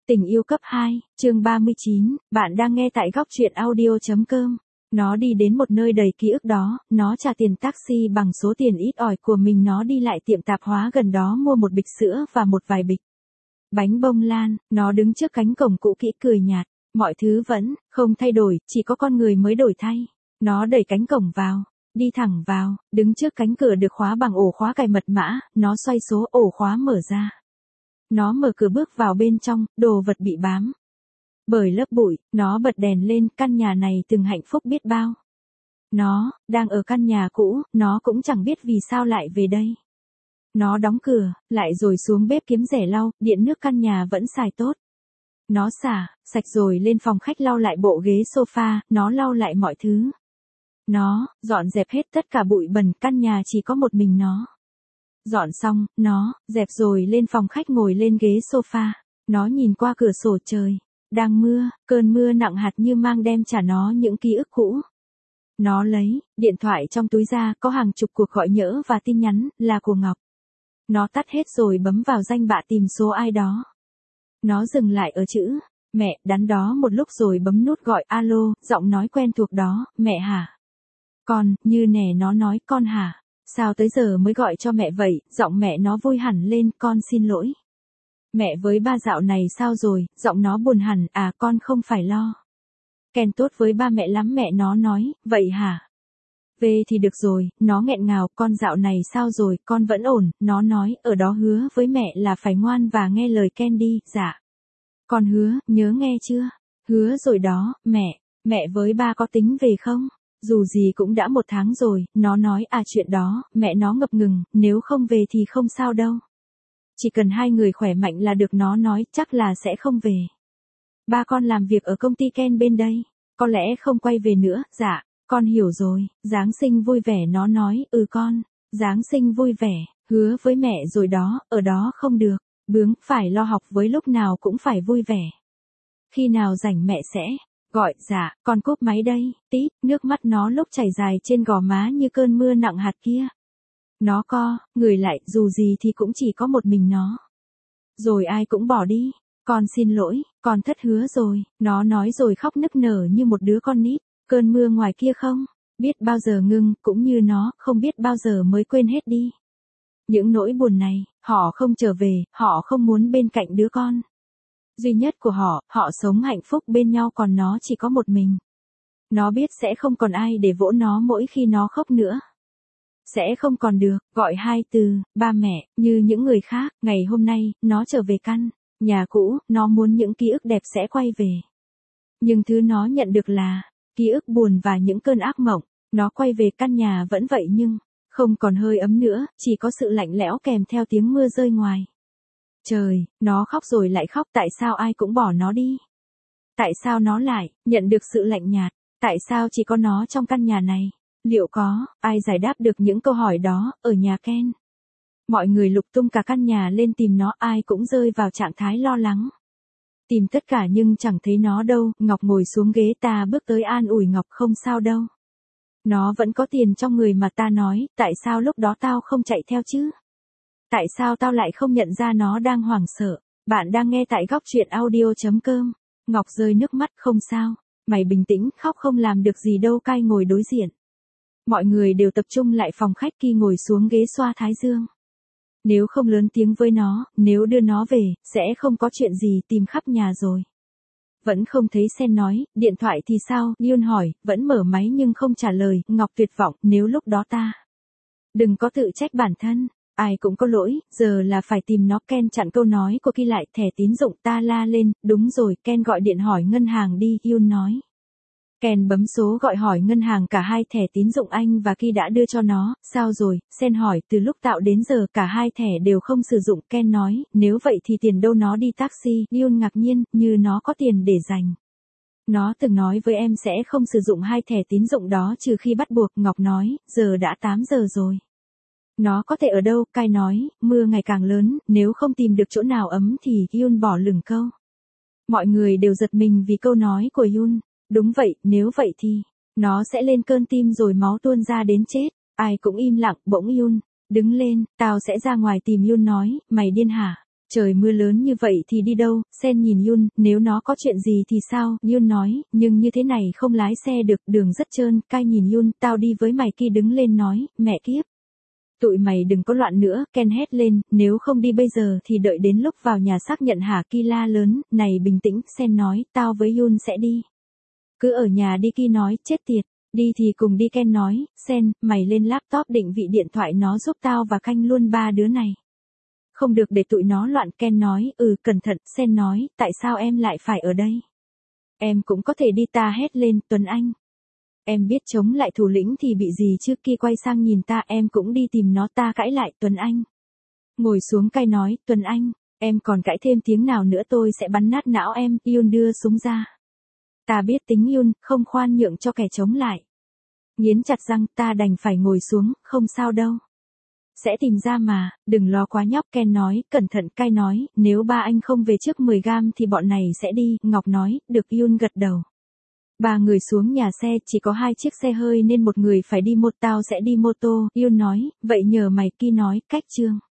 Tình yêu cấp 2, chương 39, bạn đang nghe tại góc truyện audio.com. Nó đi đến một nơi đầy ký ức đó, nó trả tiền taxi bằng số tiền ít ỏi của mình, nó đi lại tiệm tạp hóa gần đó mua một bịch sữa và một vài bịch bánh bông lan, nó đứng trước cánh cổng cũ kỹ cười nhạt, mọi thứ vẫn không thay đổi, chỉ có con người mới đổi thay. Nó đẩy cánh cổng vào, đi thẳng vào, đứng trước cánh cửa được khóa bằng ổ khóa cài mật mã, nó xoay số ổ khóa mở ra. Nó mở cửa bước vào bên trong, đồ vật bị bám bởi lớp bụi, nó bật đèn lên, căn nhà này từng hạnh phúc biết bao. Nó đang ở căn nhà cũ, nó cũng chẳng biết vì sao lại về đây. Nó đóng cửa, lại rồi xuống bếp kiếm rẻ lau, điện nước căn nhà vẫn xài tốt. Nó xả sạch rồi lên phòng khách lau lại bộ ghế sofa, nó lau lại mọi thứ. Nó dọn dẹp hết tất cả bụi bẩn, căn nhà chỉ có một mình nó. Dọn xong, nó dẹp rồi lên phòng khách ngồi lên ghế sofa. Nó nhìn qua cửa sổ, trời đang mưa, cơn mưa nặng hạt như mang đem trả nó những ký ức cũ. Nó lấy điện thoại trong túi ra, có hàng chục cuộc gọi nhỡ và tin nhắn, là của Ngọc. Nó tắt hết rồi bấm vào danh bạ tìm số ai đó. Nó dừng lại ở chữ mẹ, đắn đo một lúc rồi bấm nút gọi alo, giọng nói quen thuộc đó, mẹ hả? Con, như nè, nó nói, con hả? Sao tới giờ mới gọi cho mẹ vậy? Giọng mẹ nó vui hẳn lên, con xin lỗi. Mẹ với ba dạo này sao rồi? Giọng nó buồn hẳn, à con không phải lo. Ken tốt với ba mẹ lắm, mẹ nó nói, vậy hả? Về thì được rồi, nó nghẹn ngào, con dạo này sao rồi, con vẫn ổn, nó nói, ở đó hứa với mẹ là phải ngoan và nghe lời Ken đi, dạ. Con hứa, nhớ nghe chưa? Hứa rồi đó, mẹ với ba có tính về không? Dù gì cũng đã 1 tháng rồi, nó nói, à chuyện đó, mẹ nó ngập ngừng, nếu không về thì không sao đâu. Chỉ cần hai người khỏe mạnh là được, nó nói, chắc là sẽ không về. Ba con làm việc ở công ty Ken bên đây, có lẽ không quay về nữa, dạ, con hiểu rồi, Giáng sinh vui vẻ, nó nói, con, Giáng sinh vui vẻ, hứa với mẹ rồi đó, ở đó không được, bướng, phải lo học với lúc nào cũng phải vui vẻ. Khi nào rảnh mẹ sẽ gọi, dạ, con cúp máy đây, tít, nước mắt nó lúc chảy dài trên gò má như cơn mưa nặng hạt kia. Nó co người lại, dù gì thì cũng chỉ có một mình nó. Rồi ai cũng bỏ đi, con xin lỗi, con thất hứa rồi, nó nói rồi khóc nức nở như một đứa con nít. Cơn mưa ngoài kia không biết bao giờ ngưng, cũng như nó, không biết bao giờ mới quên hết đi. Những nỗi buồn này, họ không trở về, họ không muốn bên cạnh đứa con duy nhất của họ, họ sống hạnh phúc bên nhau còn nó chỉ có một mình. Nó biết sẽ không còn ai để vỗ nó mỗi khi nó khóc nữa. Sẽ không còn được, gọi hai từ, ba mẹ, như những người khác. Ngày hôm nay, nó trở về căn nhà cũ, nó muốn những ký ức đẹp sẽ quay về. Nhưng thứ nó nhận được là ký ức buồn và những cơn ác mộng. Nó quay về căn nhà vẫn vậy nhưng không còn hơi ấm nữa, chỉ có sự lạnh lẽo kèm theo tiếng mưa rơi ngoài. Trời, nó khóc rồi lại khóc, tại sao ai cũng bỏ nó đi? Tại sao nó lại nhận được sự lạnh nhạt? Tại sao chỉ có nó trong căn nhà này? Liệu có ai giải đáp được những câu hỏi đó ở nhà Ken? Mọi người lục tung cả căn nhà lên tìm nó, ai cũng rơi vào trạng thái lo lắng. Tìm tất cả nhưng chẳng thấy nó đâu. Ngọc ngồi xuống ghế, ta bước tới an ủi Ngọc, không sao đâu. Nó vẫn có tiền trong người mà. Ta nói, tại sao lúc đó tao không chạy theo chứ? Tại sao tao lại không nhận ra nó đang hoảng sợ? Bạn đang nghe tại góc truyện audio.com. Ngọc rơi nước mắt, không sao. Mày bình tĩnh, khóc không làm được gì đâu. Cai ngồi đối diện. Mọi người đều tập trung lại phòng khách, Ki ngồi xuống ghế xoa thái dương. Nếu không lớn tiếng với nó, nếu đưa nó về, sẽ không có chuyện gì, tìm khắp nhà rồi. Vẫn không thấy Sen nói, điện thoại thì sao? Yoon hỏi, vẫn mở máy nhưng không trả lời. Ngọc tuyệt vọng, nếu lúc đó ta. Đừng có tự trách bản thân, ai cũng có lỗi, giờ là phải tìm nó. Ken chặn câu nói của Ki lại, thẻ tín dụng. Ta la lên, đúng rồi, Ken gọi điện hỏi ngân hàng đi, Yoon nói. Ken bấm số gọi hỏi ngân hàng, cả hai thẻ tín dụng anh và Ki đã đưa cho nó. Sao rồi? Sen hỏi, từ lúc tạo đến giờ cả hai thẻ đều không sử dụng. Ken nói, nếu vậy thì tiền đâu? Nó đi taxi. Yoon ngạc nhiên, như nó có tiền để dành. Nó từng nói với em sẽ không sử dụng hai thẻ tín dụng đó trừ khi bắt buộc. Ngọc nói, giờ đã 8 giờ rồi. Nó có thể ở đâu? Kai nói, mưa ngày càng lớn, nếu không tìm được chỗ nào ấm thì. Yoon bỏ lửng câu. Mọi người đều giật mình vì câu nói của Yoon. Đúng vậy, nếu vậy thì nó sẽ lên cơn tim rồi máu tuôn ra đến chết. Ai cũng im lặng. Bỗng Yoon đứng lên, tao sẽ ra ngoài tìm. Yoon nói, mày điên hả? Trời mưa lớn như vậy thì đi đâu? Sen nhìn Yun, nếu nó có chuyện gì thì sao? Yun nói, nhưng như thế này không lái xe được, đường rất trơn. Kai nhìn Yun, tao đi với mày. Ki đứng lên nói, mẹ kiếp. Tụi mày đừng có loạn nữa, Ken hét lên, nếu không đi bây giờ thì đợi đến lúc vào nhà xác nhận hả? Ki la lớn, này bình tĩnh, Sen nói, tao với Yun sẽ đi. Cứ ở nhà đi. Ki nói, chết tiệt. Đi thì cùng đi. Ken nói, Sen, mày lên laptop định vị điện thoại nó giúp tao và canh luôn ba đứa này. Không được để tụi nó loạn. Ken nói, cẩn thận. Sen nói, tại sao em lại phải ở đây? Em cũng có thể đi. Ta hét lên, Tuấn Anh. Em biết chống lại thủ lĩnh thì bị gì chứ? Ki quay sang nhìn ta, em cũng đi tìm nó. Ta cãi lại, Tuấn Anh. Ngồi xuống. Kai nói, Tuấn Anh, em còn cãi thêm tiếng nào nữa tôi sẽ bắn nát não em. Yun đưa súng ra. Ta biết tính Yun, không khoan nhượng cho kẻ chống lại. Nghiến chặt răng, ta đành phải ngồi xuống, không sao đâu. Sẽ tìm ra mà, đừng lo quá nhóc. Ken nói, cẩn thận. Kai nói, nếu ba anh không về trước 10 gam thì bọn này sẽ đi. Ngọc nói, được. Yun gật đầu. Ba người xuống nhà xe, chỉ có 2 chiếc xe hơi nên một người phải đi tao sẽ đi mô tô. Yun nói, vậy nhờ mày. Ki nói, cách Trương.